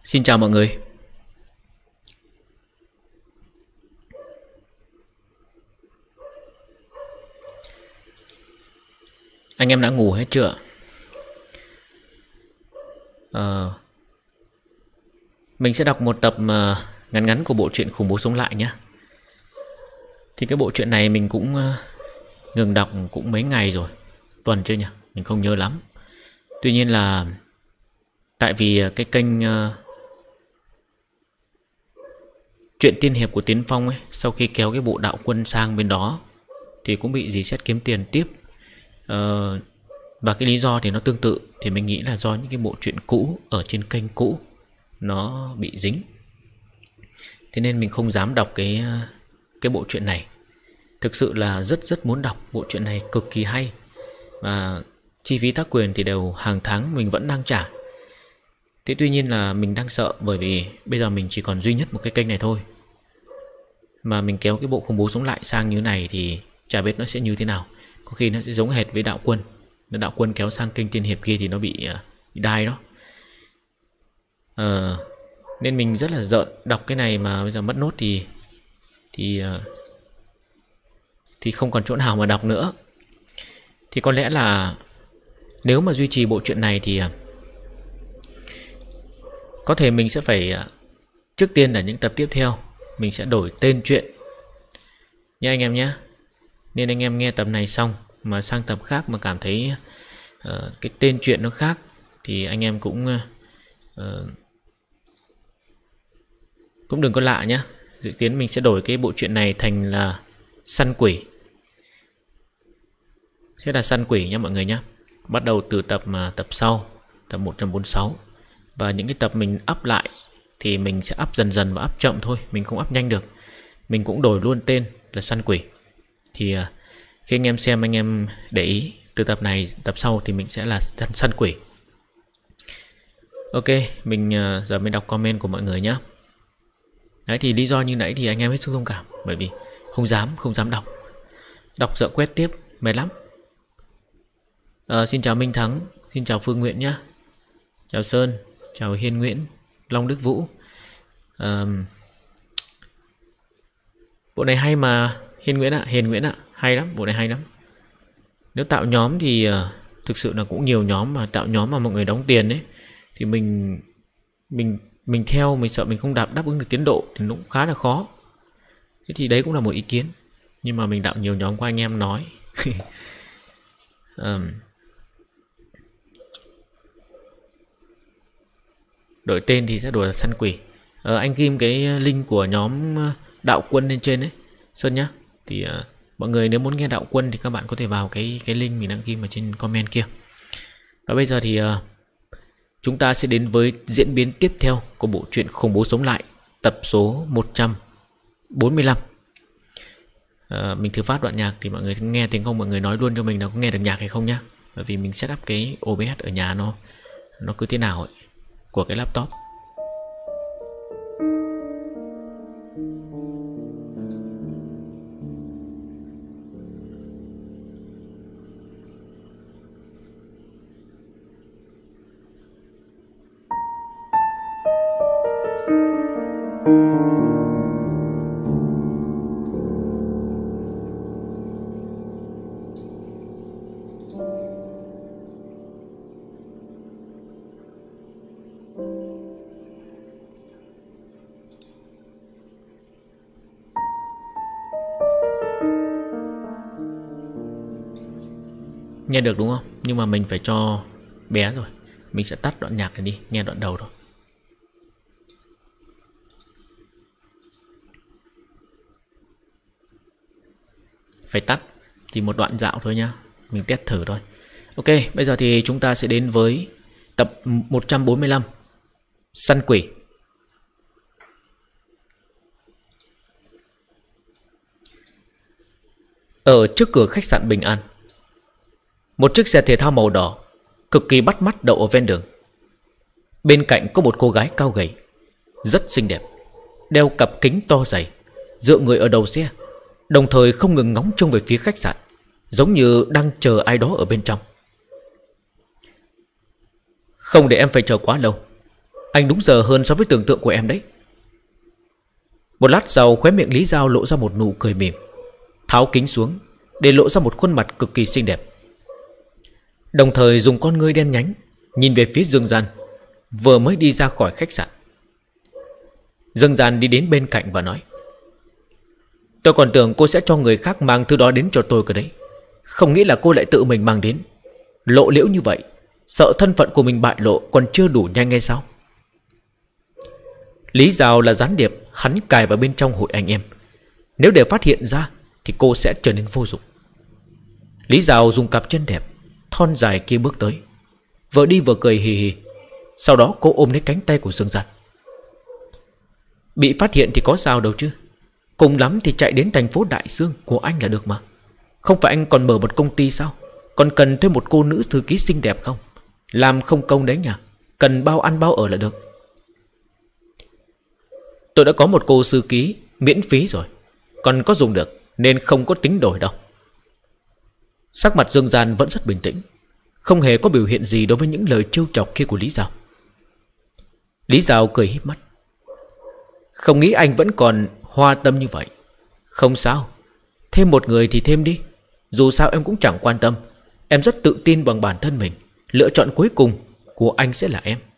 Xin chào mọi người. Anh em đã ngủ hết chưa? Mình sẽ đọc một tập ngắn ngắn của bộ truyện Khủng Bố Sống Lại nhé. Thì cái bộ truyện này mình cũng ngừng đọc cũng mấy ngày rồi. Tuần chưa nhỉ? Mình không nhớ lắm. Tuy nhiên là tại vì cái kênh Truyện Tiên Hiệp của Tiến Phong ấy, sau khi kéo cái bộ Đạo Quân sang bên đó thì cũng bị dì xét kiếm tiền tiếp. Và cái lý do thì nó tương tự. Thì mình nghĩ là do những cái bộ truyện cũ ở trên kênh cũ nó bị dính. Thế nên mình không dám đọc cái bộ truyện này. Thực sự là rất muốn đọc. Bộ truyện này cực kỳ hay. Và chi phí tác quyền thì đều hàng tháng mình vẫn đang trả. Thế tuy nhiên là mình đang sợ, bởi vì bây giờ mình chỉ còn duy nhất một cái kênh này thôi. Mà mình kéo cái bộ Khủng Bố Sống Lại sang như này thì chả biết nó sẽ như thế nào. Có khi nó sẽ giống hệt với Đạo Quân. Đạo Quân kéo sang kênh Tiên Hiệp kia thì nó bị đai đó. Nên mình rất là giận đọc cái này mà bây giờ mất nốt thì không còn chỗ nào mà đọc nữa. Thì có lẽ là nếu mà duy trì bộ truyện này thì có thể mình sẽ phải trước tiên là những tập tiếp theo mình sẽ đổi tên truyện nha anh em nhé. Nên anh em nghe tập này xong mà sang tập khác mà cảm thấy cái tên truyện nó khác thì anh em cũng đừng có lạ nhé. Dự kiến mình sẽ đổi cái bộ truyện này thành là Săn Quỷ. Sẽ là Săn Quỷ nhé mọi người nhé. Bắt đầu từ tập sau, tập 146. Và những cái tập mình up lại thì mình sẽ up dần dần và up chậm thôi, mình không up nhanh được. Mình cũng đổi luôn tên là Săn Quỷ. Thì khi anh em xem, anh em để ý từ tập này tập sau thì mình sẽ là Săn Quỷ. Ok, mình giờ mới đọc comment của mọi người nhé. Đấy, thì lý do như nãy thì anh em hết sức thông cảm. Bởi vì không dám đọc. Đọc sợ quét tiếp, mệt lắm. Xin chào Minh Thắng, xin chào Phương Nguyễn nhé. Chào Sơn, chào Hiên Nguyễn, Long Đức Vũ. Bộ này hay mà Hiên Nguyễn ạ, hay lắm, bộ này hay lắm. Nếu tạo nhóm thì thực sự là cũng nhiều nhóm, mà tạo nhóm mà mọi người đóng tiền ấy thì mình theo, mình sợ mình không đáp ứng được tiến độ thì nó cũng khá là khó. Thế thì đấy cũng là một ý kiến. Nhưng mà mình tạo nhiều nhóm qua anh em nói. Đổi tên thì sẽ đổi là Săn Quỷ. Anh ghim cái link của nhóm Đạo Quân lên trên đấy Sơn nhá. Thì mọi người nếu muốn nghe Đạo Quân thì các bạn có thể vào cái link mình đang ghim ở trên comment kia. Và bây giờ thì chúng ta sẽ đến với diễn biến tiếp theo của bộ truyện Khủng Bố Sống Lại, tập số 145. Mình thử phát đoạn nhạc thì mọi người nghe tiếng không, mọi người nói luôn cho mình là có nghe được nhạc hay không nhá. Bởi vì mình set up cái OBS ở nhà nó cứ thế nào ấy, của cái laptop. Nghe được đúng không? Nhưng mà mình phải cho bé rồi. Mình sẽ tắt đoạn nhạc này đi, nghe đoạn đầu thôi. Phải tắt, chỉ một đoạn dạo thôi nhá. Mình test thử thôi. Ok, bây giờ thì chúng ta sẽ đến với tập 145, Săn Quỷ. Ở trước cửa khách sạn Bình An, một chiếc xe thể thao màu đỏ cực kỳ bắt mắt đậu ở ven đường. Bên cạnh có một cô gái cao gầy, rất xinh đẹp, đeo cặp kính to dày, dựa người ở đầu xe, đồng thời không ngừng ngóng trông về phía khách sạn, giống như đang chờ ai đó ở bên trong. Không để em phải chờ quá lâu, Anh đúng giờ hơn so với tưởng tượng của em đấy. Một lát sau khóe miệng Lý Giao lộ ra một nụ cười mỉm, tháo kính xuống để lộ ra một khuôn mặt cực kỳ xinh đẹp, đồng thời dùng con ngươi đen nhánh nhìn về phía Dương Gian vừa mới đi ra khỏi khách sạn. Dương Gian đi đến bên cạnh và nói: tôi còn tưởng cô sẽ cho người khác mang thứ đó đến cho tôi cơ đấy, không nghĩ là cô lại tự mình mang đến. Lộ liễu như vậy, sợ thân phận của mình bại lộ còn chưa đủ nhanh hay sao? Lý Giao là gián điệp hắn cài vào bên trong hội anh em, nếu để phát hiện ra thì cô sẽ trở nên vô dụng. Lý Giao dùng cặp chân đẹp thon dài kia bước tới, vừa đi vừa cười hì hì. Sau đó cô ôm lấy cánh tay của Dương Gian. Bị phát hiện thì có sao đâu chứ, cùng lắm thì chạy đến thành phố Đại Dương của anh là được mà. Không phải anh còn mở một công ty sao? Còn cần thêm một cô nữ thư ký xinh đẹp không? Làm không công đấy nhỉ, cần bao ăn bao ở là được. Tôi đã có một cô thư ký miễn phí rồi, còn có dùng được, nên không có tính đổi đâu. Sắc mặt Dương Gian vẫn rất bình tĩnh, không hề có biểu hiện gì đối với những lời trêu chọc kia của Lý Giao. Lý Giao cười híp mắt. Không nghĩ anh vẫn còn hoa tâm như vậy. Không sao, thêm một người thì thêm đi, dù sao em cũng chẳng quan tâm. Em rất tự tin bằng bản thân mình, lựa chọn cuối cùng của anh sẽ là em.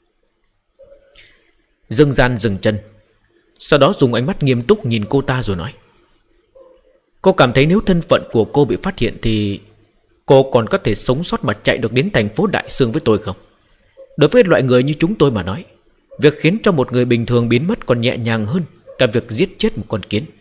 Dương Gian dừng chân, sau đó dùng ánh mắt nghiêm túc nhìn cô ta rồi nói: cô cảm thấy nếu thân phận của cô bị phát hiện thì cô còn có thể sống sót mà chạy được đến thành phố Đại Dương với tôi không? Đối với loại người như chúng tôi mà nói, việc khiến cho một người bình thường biến mất còn nhẹ nhàng hơn cả việc giết chết một con kiến.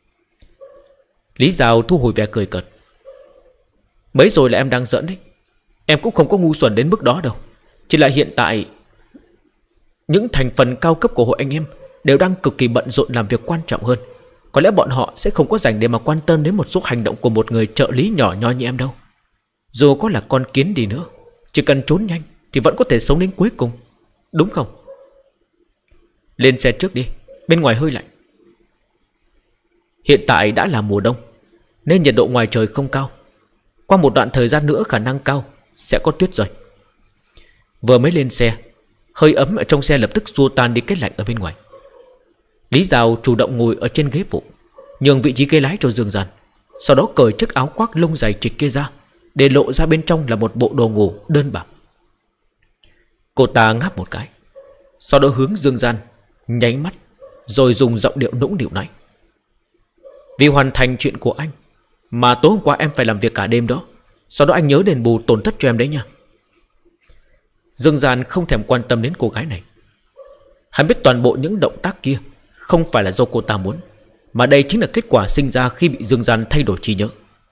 Lý Giao thu hồi vẻ cười cợt. Mấy rồi là em đang giỡn đấy. Em cũng không có ngu xuẩn đến mức đó đâu. Chỉ là hiện tại những thành phần cao cấp của hội anh em đều đang cực kỳ bận rộn làm việc quan trọng hơn. Có lẽ bọn họ sẽ không có rảnh để mà quan tâm đến một số hành động của một người trợ lý nhỏ nhoi như em đâu. Dù có là con kiến đi nữa, chỉ cần trốn nhanh thì vẫn có thể sống đến cuối cùng, đúng không? Lên xe trước đi, bên ngoài hơi lạnh. Hiện tại đã là mùa đông, nên nhiệt độ ngoài trời không cao. Qua một đoạn thời gian nữa khả năng cao sẽ có tuyết rơi. Vừa mới lên xe, hơi ấm ở trong xe lập tức xua tan đi cái lạnh ở bên ngoài. Lý Giao chủ động ngồi ở trên ghế phụ, nhường vị trí ghế lái cho Dương Gian, sau đó cởi chiếc áo khoác lông dày trịch kia ra, để lộ ra bên trong là một bộ đồ ngủ đơn bạc. Cô ta ngáp một cái, sau đó hướng Dương Gian nháy mắt, rồi dùng giọng điệu nũng nịu nói: vì hoàn thành chuyện của anh mà tối hôm qua em phải làm việc cả đêm đó. Sau đó anh nhớ đền bù tổn thất cho em đấy nha. Dương Gian không thèm quan tâm đến cô gái này. Hắn biết toàn bộ những động tác kia không phải là do cô ta muốn, mà đây chính là kết quả sinh ra khi bị Dương Gian thay đổi trí nhớ.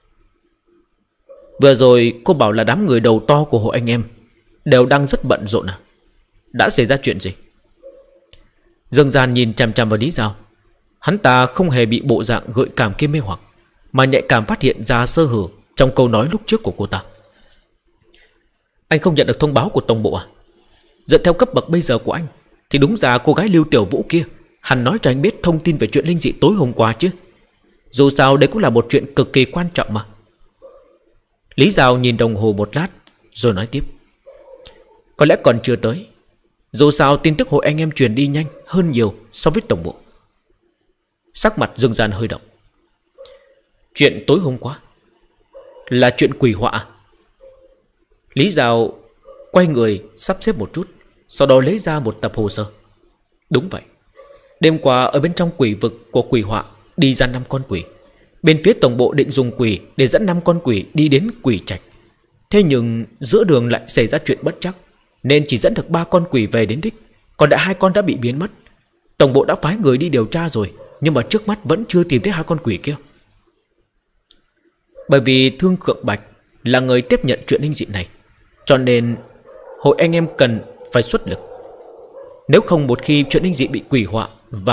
Vừa rồi cô bảo là đám người đầu to của hội anh em đều đang rất bận rộn à? Đã xảy ra chuyện gì? Dương Gian nhìn chằm chằm vào Lý Giao. Hắn ta không hề bị bộ dạng gợi cảm kia mê hoặc, mà nhạy cảm phát hiện ra sơ hở trong câu nói lúc trước của cô ta. Anh không nhận được thông báo của tổng bộ à? Dựa theo cấp bậc bây giờ của anh thì đúng ra cô gái Lưu Tiểu Vũ kia hẳn nói cho anh biết thông tin về chuyện linh dị tối hôm qua chứ. Dù sao đây cũng là một chuyện cực kỳ quan trọng mà. Lý Giao nhìn đồng hồ một lát rồi nói tiếp: có lẽ còn chưa tới. Dù sao tin tức hội anh em truyền đi nhanh hơn nhiều so với tổng bộ. Sắc mặt Dương Gian hơi động. Chuyện tối hôm qua là chuyện quỷ họa. Lý Giao quay người sắp xếp một chút, sau đó lấy ra một tập hồ sơ. Đúng vậy, đêm qua ở bên trong quỷ vực của quỷ họa đi ra 5 con quỷ. Bên phía tổng bộ định dùng quỷ để dẫn 5 con quỷ đi đến quỷ trạch. Thế nhưng giữa đường lại xảy ra chuyện bất trắc, nên chỉ dẫn được 3 con quỷ về đến đích, còn lại 2 con đã bị biến mất. Tổng bộ đã phái người đi điều tra rồi, nhưng mà trước mắt vẫn chưa tìm thấy 2 con quỷ kia. Bởi vì Thương Khượng Bạch là người tiếp nhận chuyện linh dị này, cho nên hội anh em cần phải xuất lực. Nếu không một khi chuyện linh dị bị quỷ họa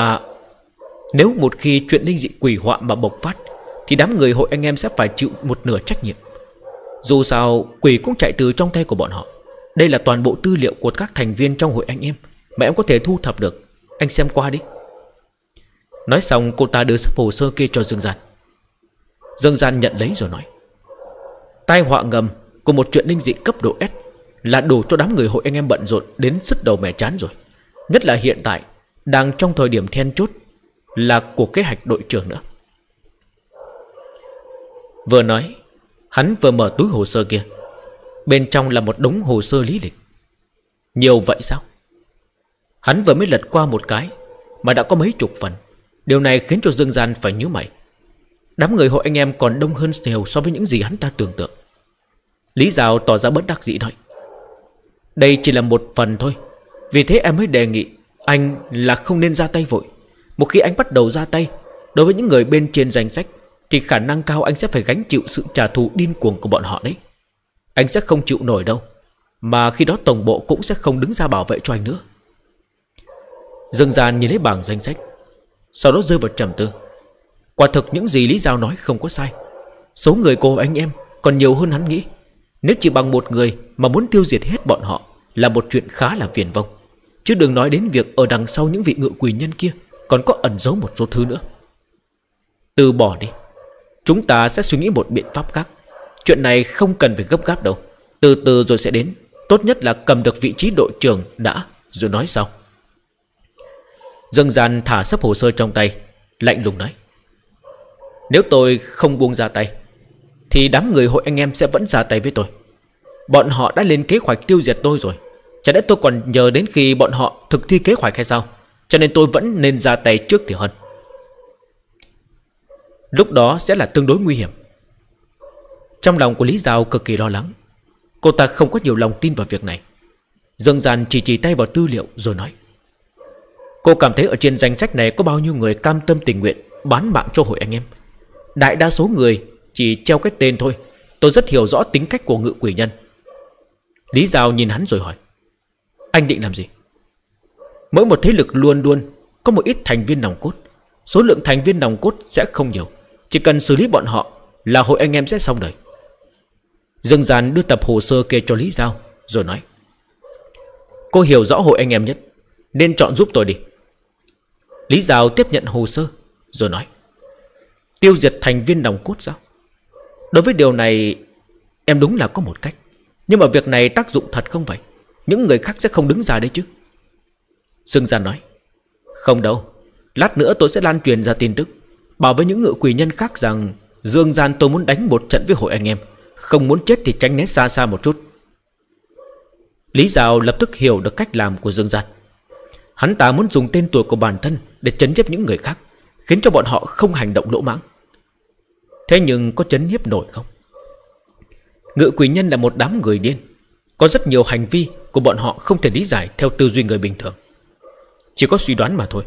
mà bộc phát, thì đám người hội anh em sẽ phải chịu một nửa trách nhiệm. Dù sao quỷ cũng chạy từ trong tay của bọn họ. Đây là toàn bộ tư liệu của các thành viên trong hội anh em mà em có thể thu thập được. Anh xem qua đi. Nói xong cô ta đưa sắp hồ sơ kia cho Dương Gian. Dương Gian nhận lấy rồi nói: tai họa ngầm của một chuyện linh dị cấp độ S là đủ cho đám người hội anh em bận rộn đến sứt đầu mẻ chán rồi. Nhất là hiện tại đang trong thời điểm then chốt là của kế hoạch đội trưởng nữa. Vừa nói, hắn vừa mở túi hồ sơ kia. Bên trong là một đống hồ sơ lý lịch. Nhiều vậy sao? Hắn vừa mới lật qua một cái mà đã có mấy chục phần. Điều này khiến cho Dương Gian phải nhíu mày. Đám người hội anh em còn đông hơn nhiều so với những gì hắn ta tưởng tượng. Lý Giao tỏ ra bất đắc dĩ nói: đây chỉ là một phần thôi, vì thế em mới đề nghị anh là không nên ra tay vội. Một khi anh bắt đầu ra tay đối với những người bên trên danh sách thì khả năng cao anh sẽ phải gánh chịu sự trả thù điên cuồng của bọn họ đấy. Anh sẽ không chịu nổi đâu, mà khi đó tổng bộ cũng sẽ không đứng ra bảo vệ cho anh nữa. Dương Gian nhìn lấy bảng danh sách, sau đó rơi vào trầm tư. Quả thực những gì Lý Giao nói không có sai. Số người của anh em còn nhiều hơn hắn nghĩ. Nếu chỉ bằng một người mà muốn tiêu diệt hết bọn họ là một chuyện khá là viển vông. Chứ đừng nói đến việc ở đằng sau những vị ngự quỷ nhân kia còn có ẩn giấu một số thứ nữa. Từ bỏ đi, chúng ta sẽ suy nghĩ một biện pháp khác. Chuyện này không cần phải gấp gáp đâu, từ từ rồi sẽ đến. Tốt nhất là cầm được vị trí đội trưởng đã, rồi nói sau. Dương Gian thả sấp hồ sơ trong tay, lạnh lùng nói: nếu tôi không buông ra tay thì đám người hội anh em sẽ vẫn ra tay với tôi. Bọn họ đã lên kế hoạch tiêu diệt tôi rồi, chả lẽ tôi còn nhờ đến khi bọn họ thực thi kế hoạch hay sao? Cho nên tôi vẫn nên ra tay trước thì hơn. Lúc đó sẽ là tương đối nguy hiểm. Trong lòng của Lý Giao cực kỳ lo lắng. Cô ta không có nhiều lòng tin vào việc này. Dương Gian chỉ tay vào tư liệu rồi nói: cô cảm thấy ở trên danh sách này có bao nhiêu người cam tâm tình nguyện bán mạng cho hội anh em? Đại đa số người chỉ treo cái tên thôi. Tôi rất hiểu rõ tính cách của ngự quỷ nhân. Lý Giao nhìn hắn rồi hỏi: anh định làm gì? Mỗi một thế lực luôn luôn có một ít thành viên nòng cốt. Số lượng thành viên nòng cốt sẽ không nhiều, chỉ cần xử lý bọn họ là hội anh em sẽ xong đời. Dương Gian đưa tập hồ sơ kia cho Lý Giao rồi nói: cô hiểu rõ hội anh em nhất, nên chọn giúp tôi đi. Lý Giao tiếp nhận hồ sơ rồi nói: tiêu diệt thành viên nòng cốt sao? Đối với điều này em đúng là có một cách, nhưng mà việc này tác dụng thật không vậy? Những người khác sẽ không đứng ra đấy chứ? Dương Gian nói: không đâu, lát nữa tôi sẽ lan truyền ra tin tức, bảo với những ngự quỷ nhân khác rằng Dương Gian tôi muốn đánh một trận với hội anh em, không muốn chết thì tránh né xa xa một chút. Lý Giao lập tức hiểu được cách làm của Dương Gian. Hắn ta muốn dùng tên tuổi của bản thân để trấn nhiếp những người khác, khiến cho bọn họ không hành động lỗ mãng. Thế nhưng có trấn nhiếp nổi không? Ngự quỷ nhân là một đám người điên, có rất nhiều hành vi của bọn họ không thể lý giải theo tư duy người bình thường. Chỉ có suy đoán mà thôi.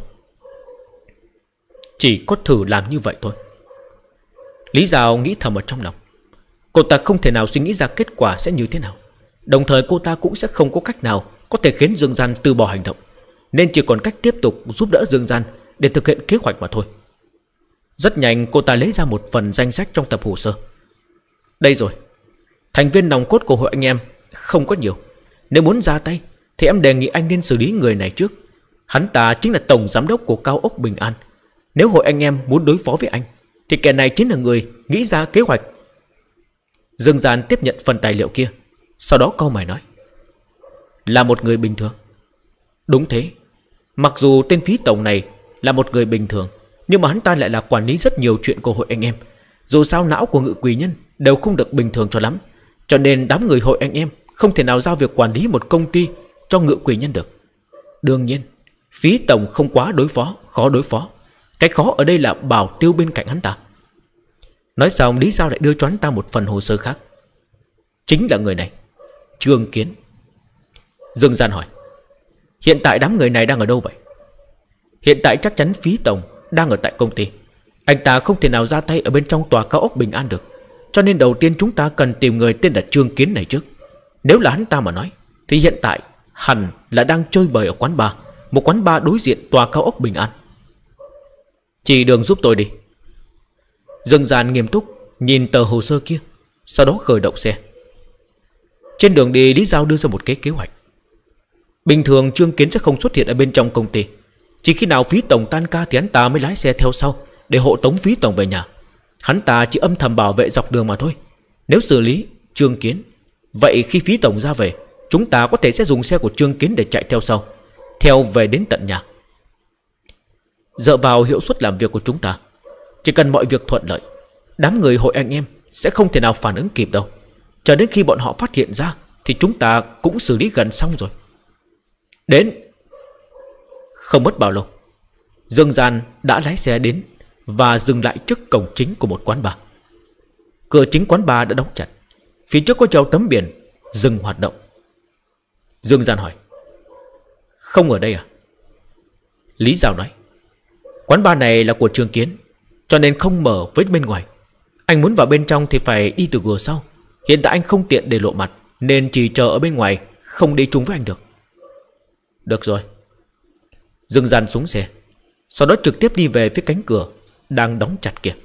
Chỉ có thử làm như vậy thôi. Lý Giao nghĩ thầm ở trong lòng. Cô ta không thể nào suy nghĩ ra kết quả sẽ như thế nào. Đồng thời cô ta cũng sẽ không có cách nào có thể khiến Dương Gian từ bỏ hành động, nên chỉ còn cách tiếp tục giúp đỡ Dương Gian để thực hiện kế hoạch mà thôi. Rất nhanh cô ta lấy ra một phần danh sách trong tập hồ sơ. Đây rồi. Thành viên nòng cốt của hội anh em không có nhiều. Nếu muốn ra tay thì em đề nghị anh nên xử lý người này trước. Hắn ta chính là tổng giám đốc của cao ốc Bình An. Nếu hội anh em muốn đối phó với anh thì kẻ này chính là người nghĩ ra kế hoạch. Dương Gian tiếp nhận phần tài liệu kia, sau đó cau mày nói: là một người bình thường. Đúng thế. Mặc dù tên Phí Tổng này là một người bình thường, nhưng mà hắn ta lại là quản lý rất nhiều chuyện của hội anh em. Dù sao não của ngự quỷ nhân đều không được bình thường cho lắm, cho nên đám người hội anh em không thể nào giao việc quản lý một công ty cho ngự quỷ nhân được. Đương nhiên Phí Tổng không quá khó đối phó. Cái khó ở đây là Bảo Tiêu bên cạnh hắn ta. Nói xong Lý Giao lại đưa cho hắn ta một phần hồ sơ khác. Chính là người này, Trương Kiến. Dương Gian hỏi: hiện tại đám người này đang ở đâu vậy? Hiện tại chắc chắn Phí Tổng đang ở tại công ty. Anh ta không thể nào ra tay ở bên trong tòa cao ốc Bình An được, cho nên đầu tiên chúng ta cần tìm người tên là Trương Kiến này trước. Nếu là hắn ta mà nói thì hiện tại hẳn là đang chơi bời ở quán bar, một quán bar đối diện tòa cao ốc Bình An. Chỉ đường giúp tôi đi. Dương Gian nghiêm túc nhìn tờ hồ sơ kia, sau đó khởi động xe. Trên đường đi Lý Giao đưa ra một kế hoạch. Bình thường Trương Kiến sẽ không xuất hiện ở bên trong công ty, chỉ khi nào Phí Tổng tan ca thì hắn ta mới lái xe theo sau để hộ tống Phí Tổng về nhà. Hắn ta chỉ âm thầm bảo vệ dọc đường mà thôi. Nếu xử lý Trương Kiến, vậy khi Phí Tổng ra về, chúng ta có thể sẽ dùng xe của Trương Kiến để chạy theo sau. theo về đến tận nhà. Dựa vào hiệu suất làm việc của chúng ta, chỉ cần mọi việc thuận lợi, đám người hội anh em sẽ không thể nào phản ứng kịp đâu. Chờ đến khi bọn họ phát hiện ra thì chúng ta cũng xử lý gần xong rồi. Đến. Không mất bao lâu, Dương Gian đã lái xe đến và dừng lại trước cổng chính của một quán bar. Cửa chính quán bar đã đóng chặt. Phía trước có treo tấm biển dừng hoạt động. Dương Gian hỏi: Không ở đây à? Lý Giao nói: Quán bar này là của Trương Kiến, cho nên không mở với bên ngoài. Anh muốn vào bên trong thì phải đi từ cửa sau. Hiện tại anh không tiện để lộ mặt, nên chỉ chờ ở bên ngoài, không đi chung với anh được. Được rồi. Dương Gian xuống xe, sau đó trực tiếp đi về phía cánh cửa đang đóng chặt kia.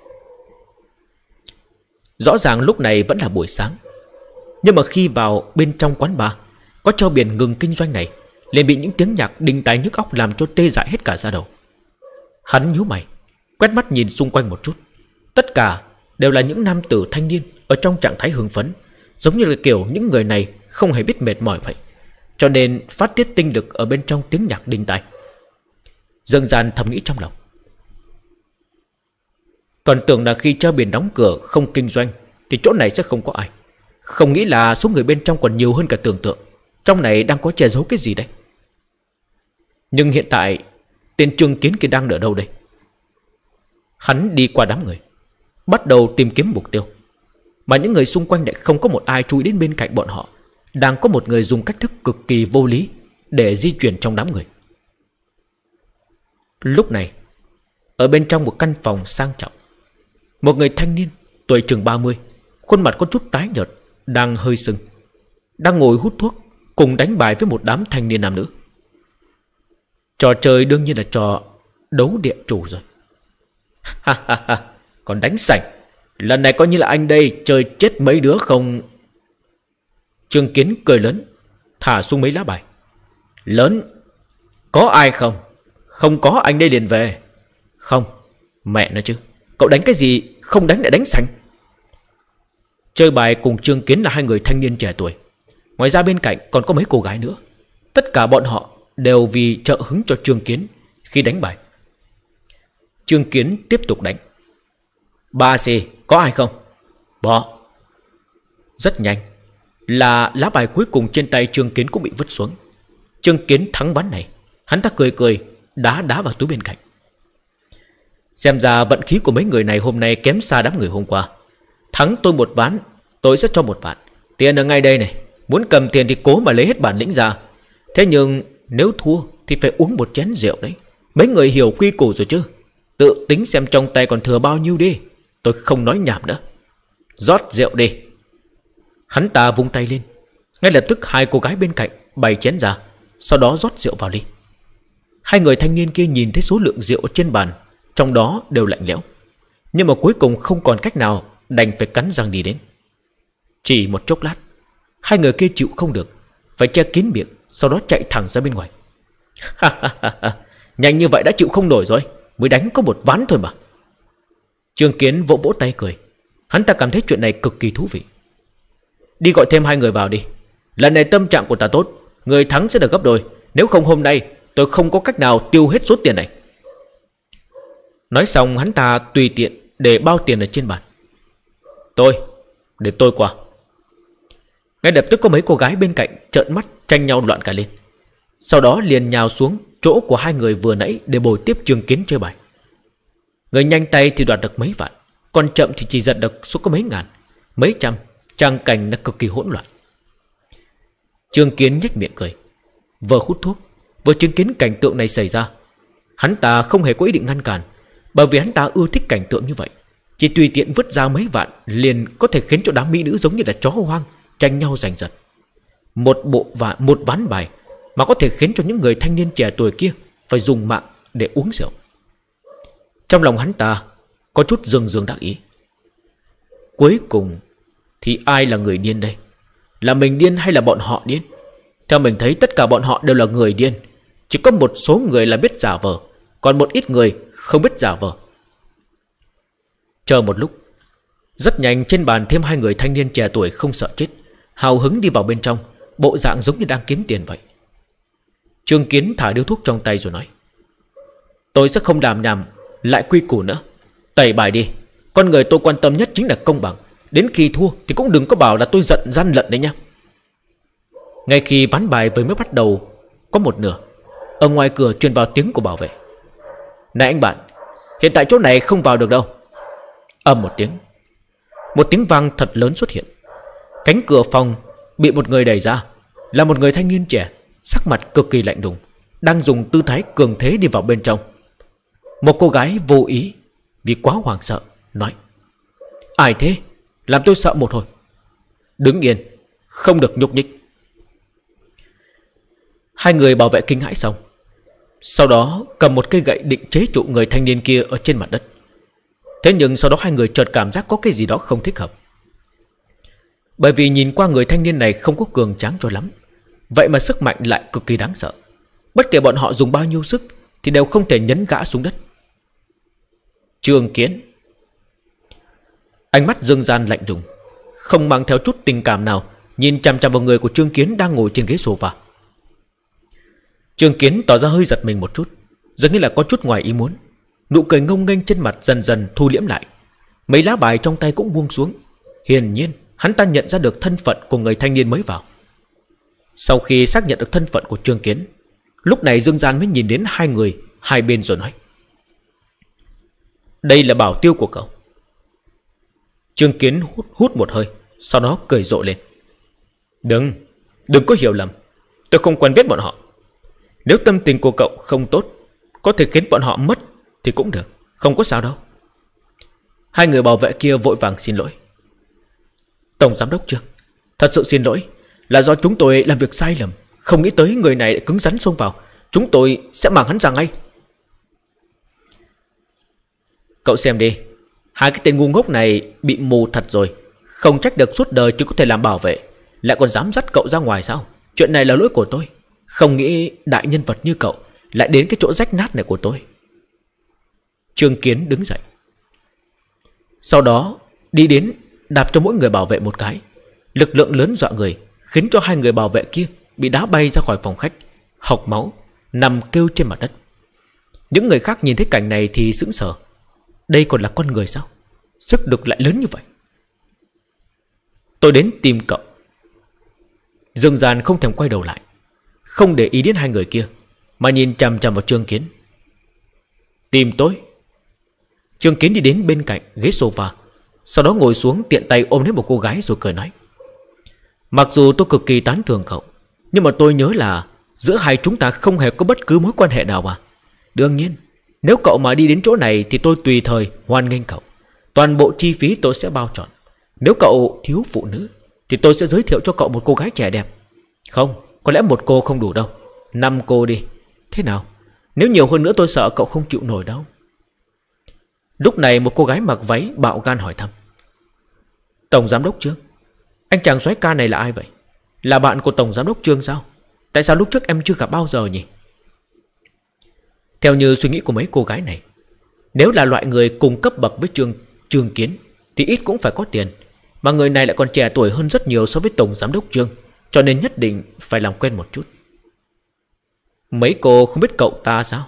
Rõ ràng lúc này vẫn là buổi sáng, nhưng mà khi vào bên trong quán bar có treo biển ngừng kinh doanh này, liền bị những tiếng nhạc đinh tai nhức óc làm cho tê dại hết cả da đầu. Hắn nhíu mày, quét mắt nhìn xung quanh một chút. Tất cả đều là những nam tử thanh niên ở trong trạng thái hưng phấn, giống như là kiểu những người này không hề biết mệt mỏi vậy, cho nên phát tiết tinh lực ở bên trong tiếng nhạc đinh tai. Dương Gian thầm nghĩ trong lòng, còn tưởng là khi treo biển đóng cửa không kinh doanh thì chỗ này sẽ không có ai, không nghĩ là số người bên trong còn nhiều hơn cả tưởng tượng. Trong này đang có che giấu cái gì đấy? Nhưng hiện tại tên Trương Kiến kia đang ở đâu đây? Hắn đi qua đám người, bắt đầu tìm kiếm mục tiêu, mà những người xung quanh lại không có một ai chú ý đến bên cạnh bọn họ. Đang có một người dùng cách thức cực kỳ vô lý để di chuyển trong đám người. Lúc này, ở bên trong một căn phòng sang trọng, một người thanh niên tuổi chừng 30, khuôn mặt có chút tái nhợt, đang hơi sưng, đang ngồi hút thuốc cùng đánh bài với một đám thanh niên nam nữ. Trò chơi đương nhiên là trò đấu địa chủ rồi. Ha ha ha, còn đánh sảnh. Lần này coi như là anh đây chơi chết mấy đứa không? Trương Kiến cười lớn, thả xuống mấy lá bài. Lớn, có ai không? Không có anh đây liền về. Không, mẹ nó chứ, cậu đánh cái gì không đánh lại đánh sảnh? Chơi bài cùng Trương Kiến là hai người thanh niên trẻ tuổi. Ngoài ra bên cạnh còn có mấy cô gái nữa. Tất cả bọn họ đều vì trợ hứng cho Trương Kiến khi đánh bài. Trương Kiến tiếp tục đánh. 3C, có ai không? Bỏ. Rất nhanh là lá bài cuối cùng trên tay Trương Kiến cũng bị vứt xuống. Trương Kiến thắng ván này, hắn ta cười cười đá vào túi bên cạnh. Xem ra vận khí của mấy người này hôm nay kém xa đám người hôm qua. Thắng tôi một ván, tôi sẽ cho một vạn. Tiền ở ngay đây này, muốn cầm tiền thì cố mà lấy hết bản lĩnh ra. Thế nhưng nếu thua thì phải uống một chén rượu đấy. Mấy người hiểu quy củ rồi chứ? Tự tính xem trong tay còn thừa bao nhiêu đi. Tôi không nói nhảm nữa. Rót rượu đi. Hắn ta vung tay lên, ngay lập tức hai cô gái bên cạnh bày chén ra, sau đó rót rượu vào ly. Hai người thanh niên kia nhìn thấy số lượng rượu trên bàn, trong đó đều lạnh lẽo, nhưng mà cuối cùng không còn cách nào, đành phải cắn răng đi đến. Chỉ một chốc lát, hai người kia chịu không được, phải che kín miệng, sau đó chạy thẳng ra bên ngoài. Nhanh như vậy đã chịu không nổi rồi, mới đánh có một ván thôi mà. Trương Kiến vỗ vỗ tay cười, hắn ta cảm thấy chuyện này cực kỳ thú vị. Đi gọi thêm hai người vào đi. Lần này tâm trạng của ta tốt, người thắng sẽ được gấp đôi. Nếu không hôm nay tôi không có cách nào tiêu hết số tiền này. Nói xong hắn ta tùy tiện để bao tiền ở trên bàn. Để tôi qua. Ngay lập tức có mấy cô gái bên cạnh trợn mắt tranh nhau loạn cả lên, sau đó liền nhào xuống chỗ của hai người vừa nãy để bồi tiếp Trương Kiến chơi bài. Người nhanh tay thì đoạt được mấy vạn, còn chậm thì chỉ giật được số có mấy ngàn, mấy trăm. Trang cảnh đã cực kỳ hỗn loạn. Trương Kiến nhếch miệng cười, vừa hút thuốc vừa chứng kiến cảnh tượng này xảy ra. Hắn ta không hề có ý định ngăn cản, bởi vì hắn ta ưa thích cảnh tượng như vậy. Chỉ tùy tiện vứt ra mấy vạn liền có thể khiến cho đám mỹ nữ giống như là chó hoang tranh nhau giành giật. Một ván bài mà có thể khiến cho những người thanh niên trẻ tuổi kia phải dùng mạng để uống rượu. Trong lòng hắn ta có chút dương đắc ý. Cuối cùng thì ai là người điên đây? Là mình điên hay là bọn họ điên? Theo mình thấy tất cả bọn họ đều là người điên. Chỉ có một số người là biết giả vờ, còn một ít người không biết giả vờ. Chờ một lúc, rất nhanh trên bàn thêm hai người thanh niên trẻ tuổi không sợ chết, hào hứng đi vào bên trong, bộ dạng giống như đang kiếm tiền vậy. Trương Kiến thả điếu thuốc trong tay rồi nói: tôi sẽ không làm nhảm lại quy củ nữa. Tẩy bài đi. Con người tôi quan tâm nhất chính là công bằng. Đến khi thua thì cũng đừng có bảo là tôi giận gian lận đấy nhá. Ngay khi ván bài vừa mới bắt đầu có một nửa, ở ngoài cửa truyền vào tiếng của bảo vệ: này anh bạn, hiện tại chỗ này không vào được đâu. Ầm một tiếng vang thật lớn xuất hiện. Cánh cửa phòng bị một người đẩy ra. Là một người thanh niên trẻ, sắc mặt cực kỳ lạnh lùng, đang dùng tư thái cường thế đi vào bên trong. Một cô gái vô ý vì quá hoảng sợ nói: ai thế? Làm tôi sợ một hồi. Đứng yên, không được nhúc nhích. Hai người bảo vệ kinh hãi xong, sau đó cầm một cây gậy định chế trụ người thanh niên kia ở trên mặt đất. Thế nhưng sau đó hai người chợt cảm giác có cái gì đó không thích hợp. Bởi vì nhìn qua người thanh niên này không có cường tráng cho lắm, vậy mà sức mạnh lại cực kỳ đáng sợ. Bất kể bọn họ dùng bao nhiêu sức thì đều không thể nhấn gã xuống đất. Trương Kiến. Ánh mắt Dương Gian lạnh lùng, không mang theo chút tình cảm nào, nhìn chằm chằm vào người của Trương Kiến đang ngồi trên ghế sofa. Trương Kiến tỏ ra hơi giật mình một chút, dường như là có chút ngoài ý muốn. Nụ cười ngông nghênh trên mặt dần dần thu liễm lại. Mấy lá bài trong tay cũng buông xuống. Hiển nhiên hắn ta nhận ra được thân phận của người thanh niên mới vào. Sau khi xác nhận được thân phận của Trương Kiến, lúc này Dương Gian mới nhìn đến hai người hai bên rồi nói: đây là bảo tiêu của cậu. Trương Kiến hút một hơi, sau đó cười rộ lên: Đừng có hiểu lầm, tôi không quen biết bọn họ. Nếu tâm tình của cậu không tốt, có thể khiến bọn họ mất thì cũng được, không có sao đâu. Hai người bảo vệ kia vội vàng xin lỗi: Tổng giám đốc Trương, thật sự xin lỗi, là do chúng tôi làm việc sai lầm, không nghĩ tới người này lại cứng rắn xông vào. Chúng tôi sẽ mang hắn ra ngay. Cậu xem đi, hai cái tên ngu ngốc này bị mù thật rồi. Không trách được suốt đời chỉ có thể làm bảo vệ, lại còn dám dắt cậu ra ngoài sao? Chuyện này là lỗi của tôi. Không nghĩ đại nhân vật như cậu lại đến cái chỗ rách nát này của tôi. Trương Kiến đứng dậy, sau đó đi đến đạp cho mỗi người bảo vệ một cái. Lực lượng lớn dọa người, khiến cho hai người bảo vệ kia bị đá bay ra khỏi phòng khách, hộc máu, nằm kêu trên mặt đất. Những người khác nhìn thấy cảnh này thì sững sờ. Đây còn là con người sao? Sức lực lại lớn như vậy. Tôi đến tìm cậu. Dương Gian không thèm quay đầu lại, không để ý đến hai người kia, mà nhìn chằm chằm vào Trương Kiến. Tìm tôi? Trương Kiến đi đến bên cạnh ghế sofa, sau đó ngồi xuống, tiện tay ôm lấy một cô gái rồi cười nói: mặc dù tôi cực kỳ tán thưởng cậu, nhưng mà tôi nhớ là giữa hai chúng ta không hề có bất cứ mối quan hệ nào mà. Đương nhiên, nếu cậu mà đi đến chỗ này thì tôi tùy thời hoan nghênh cậu. Toàn bộ chi phí tôi sẽ bao trọn. Nếu cậu thiếu phụ nữ thì tôi sẽ giới thiệu cho cậu một cô gái trẻ đẹp. Không, có lẽ một cô không đủ đâu, 5 cô đi. Thế nào? Nếu nhiều hơn nữa tôi sợ cậu không chịu nổi đâu. Lúc này một cô gái mặc váy bạo gan hỏi thăm: Tổng giám đốc Trương, anh chàng soái ca này là ai vậy? Là bạn của Tổng giám đốc Trương sao? Tại sao lúc trước em chưa gặp bao giờ nhỉ? Theo như suy nghĩ của mấy cô gái này, nếu là loại người cùng cấp bậc với Trương Kiến thì ít cũng phải có tiền, mà người này lại còn trẻ tuổi hơn rất nhiều so với Tổng giám đốc Trương, cho nên nhất định phải làm quen một chút. Mấy cô không biết cậu ta sao?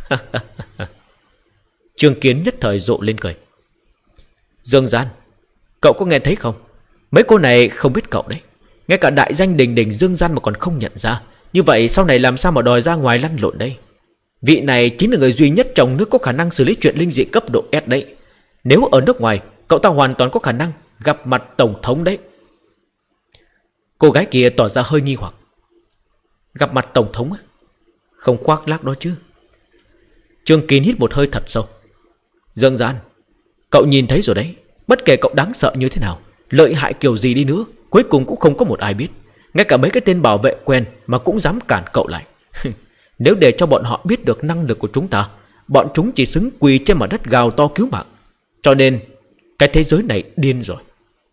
Trương Kiến nhất thời rộ lên cười: Dương Gian, cậu có nghe thấy không? Mấy cô này không biết cậu đấy. Ngay cả đại danh đình đình Dương Gian mà còn không nhận ra, như vậy sau này làm sao mà đòi ra ngoài lăn lộn đây? Vị này chính là người duy nhất trong nước có khả năng xử lý chuyện linh dị cấp độ S đấy. Nếu ở nước ngoài, cậu ta hoàn toàn có khả năng gặp mặt Tổng thống đấy. Cô gái kia tỏ ra hơi nghi hoặc: Gặp mặt Tổng thống á? Không khoác lác đó chứ. Trương Kiến hít một hơi thật sâu: Dương Gian, cậu nhìn thấy rồi đấy. Bất kể cậu đáng sợ như thế nào, lợi hại kiểu gì đi nữa, cuối cùng cũng không có một ai biết. Ngay cả mấy cái tên bảo vệ quen mà cũng dám cản cậu lại. Nếu để cho bọn họ biết được năng lực của chúng ta, bọn chúng chỉ xứng quỳ trên mặt đất gào to cứu mạng. Cho nên cái thế giới này điên rồi.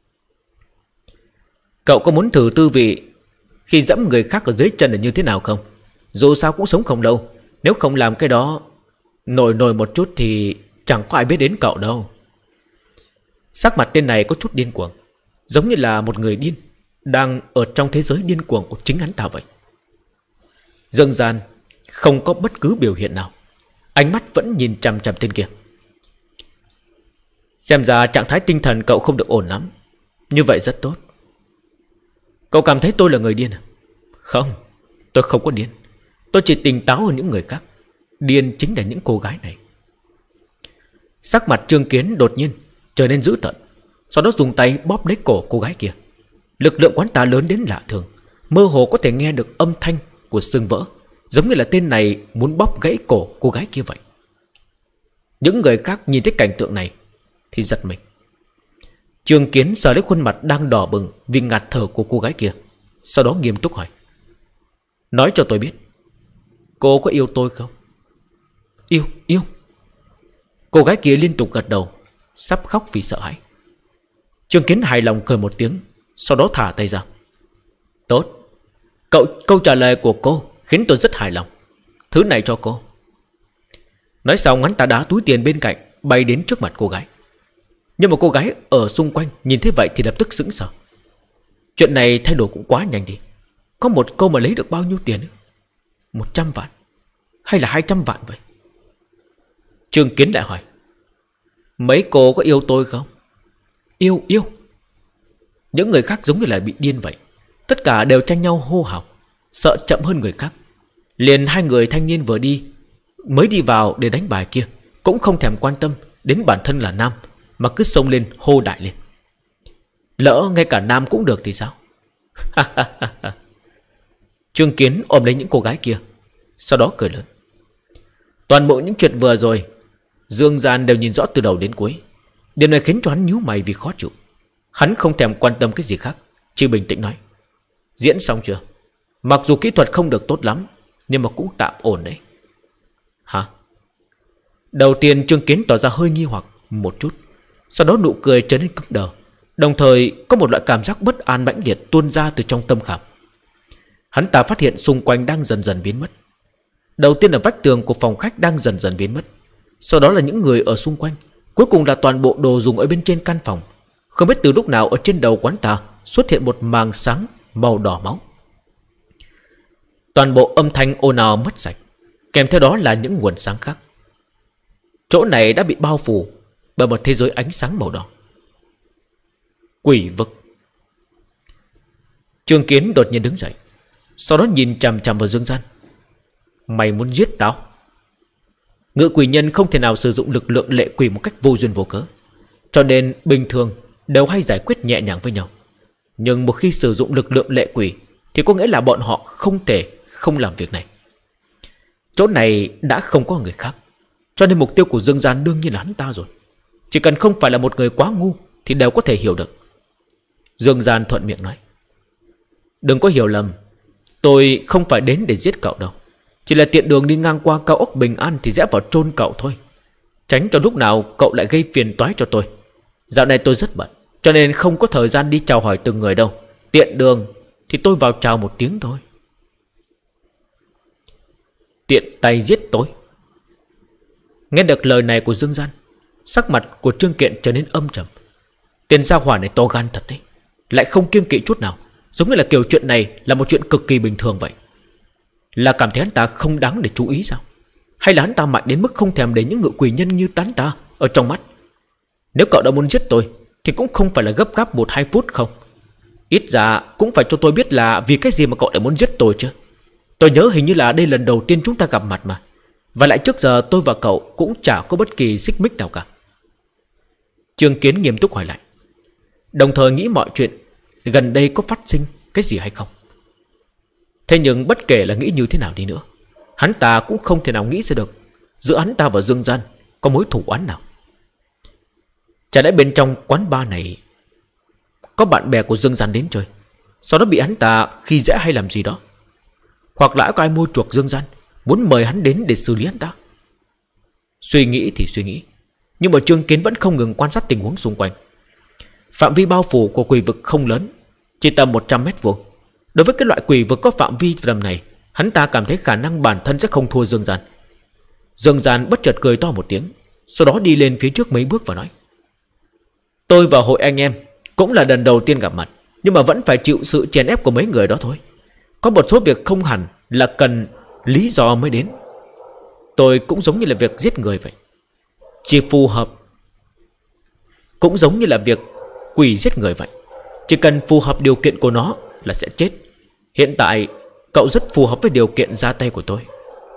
Cậu có muốn thử tư vị khi dẫm người khác ở dưới chân là như thế nào không? Dù sao cũng sống không lâu. Nếu không làm cái đó nổi một chút thì chẳng có ai biết đến cậu đâu. Sắc mặt tên này có chút điên cuồng, giống như là một người điên đang ở trong thế giới điên cuồng của chính hắn ta vậy. Dương Gian không có bất cứ biểu hiện nào, ánh mắt vẫn nhìn chằm chằm tên kia. Xem ra trạng thái tinh thần cậu không được ổn lắm. Như vậy rất tốt. Cậu cảm thấy tôi là người điên à? Không, tôi không có điên. Tôi chỉ tỉnh táo hơn những người khác. Điên chính là những cô gái này. Sắc mặt Trương Kiến đột nhiên trở nên dữ tợn, sau đó dùng tay bóp lấy cổ cô gái kia. Lực lượng quán ta lớn đến lạ thường, mơ hồ có thể nghe được âm thanh của xương vỡ, giống như là tên này muốn bóp gãy cổ cô gái kia vậy. Những người khác nhìn thấy cảnh tượng này thì giật mình. Trương Kiến sờ lấy khuôn mặt đang đỏ bừng vì ngạt thở của cô gái kia, sau đó nghiêm túc hỏi: nói cho tôi biết, cô có yêu tôi không? Yêu. Cô gái kia liên tục gật đầu, sắp khóc vì sợ hãi. Trương Kiến hài lòng cười một tiếng, sau đó thả tay ra. Tốt, câu trả lời của cô khiến tôi rất hài lòng. Thứ này cho cô. Nói xong hắn ta đá túi tiền bên cạnh bay đến trước mặt cô gái. Nhưng mà cô gái ở xung quanh nhìn thấy vậy thì lập tức sững sờ. Chuyện này thay đổi cũng quá nhanh đi. Có một câu mà lấy được bao nhiêu tiền? 100 vạn hay là 200 vạn vậy? Trương Kiến lại hỏi: mấy cô có yêu tôi không? Yêu. Những người khác giống như là bị điên vậy, tất cả đều tranh nhau hô hào, sợ chậm hơn người khác. Liền hai người thanh niên vừa đi mới đi vào để đánh bài kia cũng không thèm quan tâm đến bản thân là nam, mà cứ xông lên hô đại lên. Lỡ ngay cả nam cũng được thì sao? Trương Kiến ôm lấy những cô gái kia, sau đó cười lớn. Toàn bộ những chuyện vừa rồi Dương Gian đều nhìn rõ từ đầu đến cuối. Điều này khiến cho hắn nhíu mày vì khó chịu. Hắn không thèm quan tâm cái gì khác, chỉ bình tĩnh nói: diễn xong chưa? Mặc dù kỹ thuật không được tốt lắm, nhưng mà cũng tạm ổn đấy. Hả? Đầu tiên Trương Kiến tỏ ra hơi nghi hoặc một chút, sau đó nụ cười trở nên cứng đờ, đồng thời có một loại cảm giác bất an mãnh liệt tuôn ra từ trong tâm khảm. Hắn ta phát hiện xung quanh đang dần dần biến mất. Đầu tiên là vách tường của phòng khách đang dần dần biến mất, sau đó là những người ở xung quanh, cuối cùng là toàn bộ đồ dùng ở bên trên căn phòng. Không biết từ lúc nào ở trên đầu quán ta xuất hiện một màng sáng màu đỏ máu. Toàn bộ âm thanh ồn ào mất sạch, kèm theo đó là những nguồn sáng khác. Chỗ này đã bị bao phủ bởi một thế giới ánh sáng màu đỏ. Quỷ vực. Trương Kiến đột nhiên đứng dậy, sau đó nhìn chằm chằm vào Dương Gian. Mày muốn giết tao? Ngự quỷ nhân không thể nào sử dụng lực lượng lệ quỷ một cách vô duyên vô cớ, cho nên bình thường đều hay giải quyết nhẹ nhàng với nhau. Nhưng một khi sử dụng lực lượng lệ quỷ thì có nghĩa là bọn họ không thể không làm việc này. Chỗ này đã không có người khác, cho nên mục tiêu của Dương Gian đương nhiên là hắn ta rồi. Chỉ cần không phải là một người quá ngu thì đều có thể hiểu được. Dương Gian thuận miệng nói: đừng có hiểu lầm, tôi không phải đến để giết cậu đâu. Chỉ là tiện đường đi ngang qua cao ốc Bình An thì rẽ vào chôn cậu thôi, tránh cho lúc nào cậu lại gây phiền toái cho tôi. Dạo này tôi rất bận, cho nên không có thời gian đi chào hỏi từng người đâu. Tiện đường thì tôi vào chào một tiếng thôi. Tiện tay giết tôi. Nghe được lời này của Dương Gian, sắc mặt của Trương Kiện trở nên âm trầm. Tên gia hỏa này to gan thật đấy, lại không kiêng kỵ chút nào, giống như là kiểu chuyện này là một chuyện cực kỳ bình thường vậy. Là cảm thấy hắn ta không đáng để chú ý sao? Hay là hắn ta mạnh đến mức không thèm để những ngự quỷ nhân như tán ta ở trong mắt? Nếu cậu đã muốn giết tôi thì cũng không phải là gấp gáp 1-2 phút không? Ít ra cũng phải cho tôi biết là vì cái gì mà cậu lại muốn giết tôi chứ. Tôi nhớ hình như là đây lần đầu tiên chúng ta gặp mặt mà. Và lại trước giờ tôi và cậu cũng chả có bất kỳ xích mích nào cả. Trương Kiến nghiêm túc hỏi lại, đồng thời nghĩ mọi chuyện gần đây có phát sinh cái gì hay không. Thế nhưng bất kể là nghĩ như thế nào đi nữa, hắn ta cũng không thể nào nghĩ ra được giữa hắn ta và Dương Gian có mối thù oán nào. Chả lẽ bên trong quán bar này có bạn bè của Dương Gian đến chơi, sau đó bị hắn ta khi dễ hay làm gì đó? Hoặc là có ai mua chuộc Dương Gian, muốn mời hắn đến để xử lý hắn ta? Suy nghĩ thì suy nghĩ, nhưng mà Trương Kiến vẫn không ngừng quan sát tình huống xung quanh. Phạm vi bao phủ của quỷ vực không lớn, chỉ tầm 100 mét vuông. Đối với cái loại quỷ vực có phạm vi tầm này, hắn ta cảm thấy khả năng bản thân sẽ không thua Dương Gian. Dương Gian bất chợt cười to một tiếng, sau đó đi lên phía trước mấy bước và nói: tôi và hội anh em cũng là lần đầu tiên gặp mặt, nhưng mà vẫn phải chịu sự chèn ép của mấy người đó thôi. Có một số việc không hẳn là cần lý do mới đến. Tôi cũng giống như là việc giết người vậy, chỉ phù hợp. Cũng giống như là việc quỷ giết người vậy, chỉ cần phù hợp điều kiện của nó là sẽ chết. Hiện tại cậu rất phù hợp với điều kiện ra tay của tôi.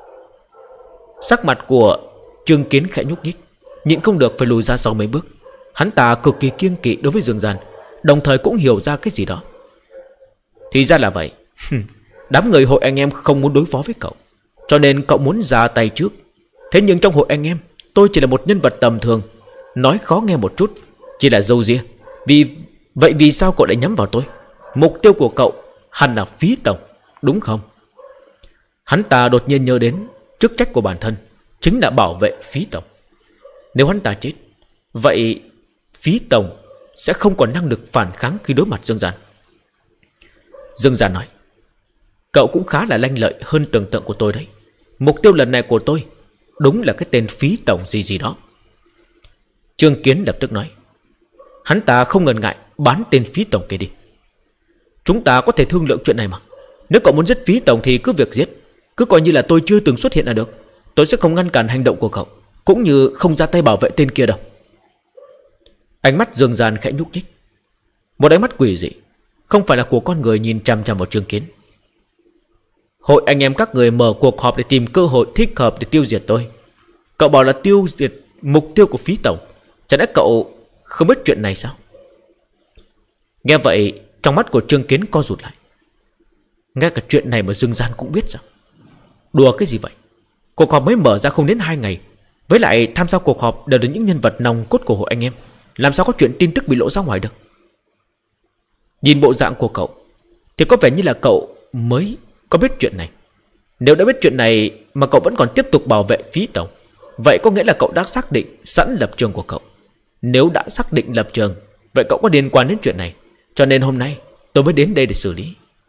Sắc mặt của Trương Kiến khẽ nhúc nhích, nhịn không được phải lùi ra sau mấy bước. Hắn ta cực kỳ kiêng kỵ đối với Dương Gian, đồng thời cũng hiểu ra cái gì đó. Thì ra là vậy. Đám người hội anh em không muốn đối phó với cậu, cho nên cậu muốn ra tay trước. Thế nhưng trong hội anh em, tôi chỉ là một nhân vật tầm thường, nói khó nghe một chút, chỉ là râu ria. Vậy vì sao cậu lại nhắm vào tôi? Mục tiêu của cậu hẳn là Phí Tổng, đúng không? Hắn ta đột nhiên nhớ đến chức trách của bản thân chính là bảo vệ Phí Tổng. Nếu hắn ta chết, vậy Phí Tổng sẽ không còn năng lực phản kháng khi đối mặt Dương Gian. Dương Gian nói: cậu cũng khá là lanh lợi hơn tưởng tượng của tôi đấy. Mục tiêu lần này của tôi đúng là cái tên Phí Tổng gì gì đó. Trương Kiến lập tức nói: hắn ta không ngần ngại bán tên Phí Tổng kia đi. Chúng ta có thể thương lượng chuyện này mà. Nếu cậu muốn giết Phí Tổng thì cứ việc giết, cứ coi như là tôi chưa từng xuất hiện là được. Tôi sẽ không ngăn cản hành động của cậu, cũng như không ra tay bảo vệ tên kia đâu. Ánh mắt Dương Gian khẽ nhúc nhích, một ánh mắt quỷ dị, không phải là của con người, nhìn chằm chằm vào Trương Kiến. Hội anh em các người mở cuộc họp để tìm cơ hội thích hợp để tiêu diệt tôi. Cậu bảo là tiêu diệt mục tiêu của Phí Tổng, chẳng lẽ cậu không biết chuyện này sao? Nghe vậy, trong mắt của Trương Kiến co rụt lại. Ngay cả chuyện này mà Dương Gian cũng biết sao? Đùa cái gì vậy? Cuộc họp mới mở ra không đến 2 ngày, với lại tham gia cuộc họp đều là những nhân vật nòng cốt của hội anh em, làm sao có chuyện tin tức bị lộ ra ngoài được? Nhìn bộ dạng của cậu thì có vẻ như là cậu mới có biết chuyện này. Nếu đã biết chuyện này mà cậu vẫn còn tiếp tục bảo vệ Phí Tổng, vậy có nghĩa là cậu đã xác định sẵn lập trường của cậu. Nếu đã xác định lập trường, vậy cậu có liên quan đến chuyện này, cho nên hôm nay tôi mới đến đây để xử lý.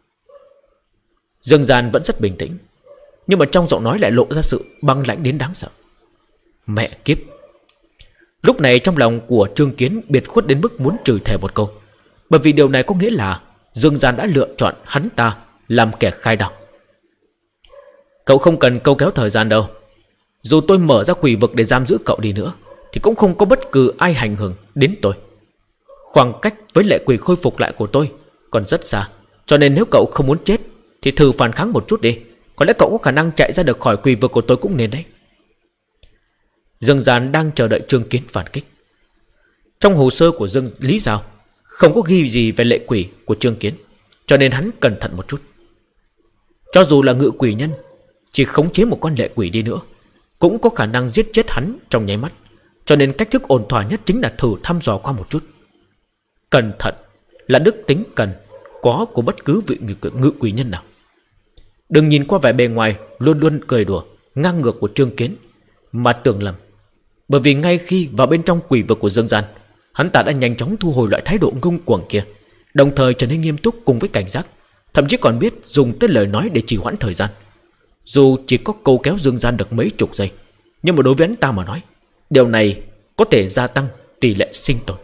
Dương Gian vẫn rất bình tĩnh, nhưng mà trong giọng nói lại lộ ra sự băng lãnh đến đáng sợ. Mẹ kiếp! Lúc này trong lòng của Trương Kiến biệt khuất đến mức muốn chửi thề một câu, bởi vì điều này có nghĩa là Dương Gian đã lựa chọn hắn ta làm kẻ khai đạo. Cậu không cần câu kéo thời gian đâu. Dù tôi mở ra quỷ vực để giam giữ cậu đi nữa thì cũng không có bất cứ ai hành hưởng đến tôi. Khoảng cách với lệ quỷ khôi phục lại của tôi còn rất xa, cho nên nếu cậu không muốn chết thì thử phản kháng một chút đi. Có lẽ cậu có khả năng chạy ra được khỏi quỷ vực của tôi cũng nên đấy. Dương Gian đang chờ đợi Trương Kiến phản kích. Trong hồ sơ của Lý Giao không có ghi gì về lệ quỷ của Trương Kiến, cho nên hắn cẩn thận một chút. Cho dù là ngự quỷ nhân, chỉ khống chế một con lệ quỷ đi nữa cũng có khả năng giết chết hắn trong nháy mắt, cho nên cách thức ổn thỏa nhất chính là thử thăm dò qua một chút. Cẩn thận là đức tính cần có của bất cứ vị ngự quỷ nhân nào. Đừng nhìn qua vẻ bề ngoài luôn luôn cười đùa ngang ngược của Trương Kiến mà tưởng lầm, bởi vì ngay khi vào bên trong quỷ vực của Dương Gian, hắn ta đã nhanh chóng thu hồi loại thái độ ngông cuồng kia, đồng thời trở nên nghiêm túc cùng với cảnh giác, thậm chí còn biết dùng tới lời nói để trì hoãn thời gian. Dù chỉ có câu kéo Dương Gian được mấy chục giây, nhưng mà đối với hắn ta mà nói, điều này có thể gia tăng tỷ lệ sinh tồn.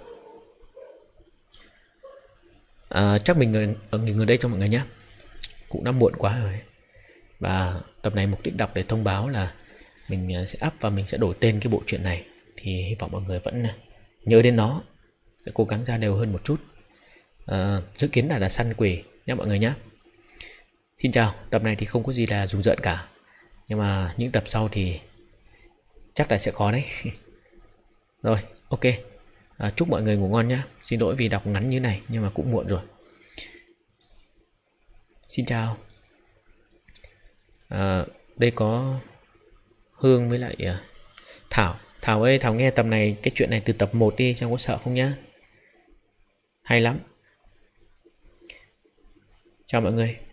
Chắc mình ngừng đây cho mọi người nhé. Cũng đã muộn quá rồi. Và tập này mục đích đọc để thông báo là mình sẽ up và mình sẽ đổi tên cái bộ truyện này. Thì hy vọng mọi người vẫn nhớ đến nó, sẽ cố gắng ra đều hơn một chút. Dự kiến là săn quỷ nhé mọi người nhé. Xin chào, tập này thì không có gì là rùng rợn cả, nhưng mà những tập sau thì chắc là sẽ có đấy. Rồi, ok. Chúc mọi người ngủ ngon nhé. Xin lỗi vì đọc ngắn như này, nhưng mà cũng muộn rồi. Xin chào. Đây có Hương với lại Thảo. Thảo ơi, Thảo nghe tập này, cái chuyện này từ tập 1 đi, xem có sợ không nhá. Hay lắm. Chào mọi người.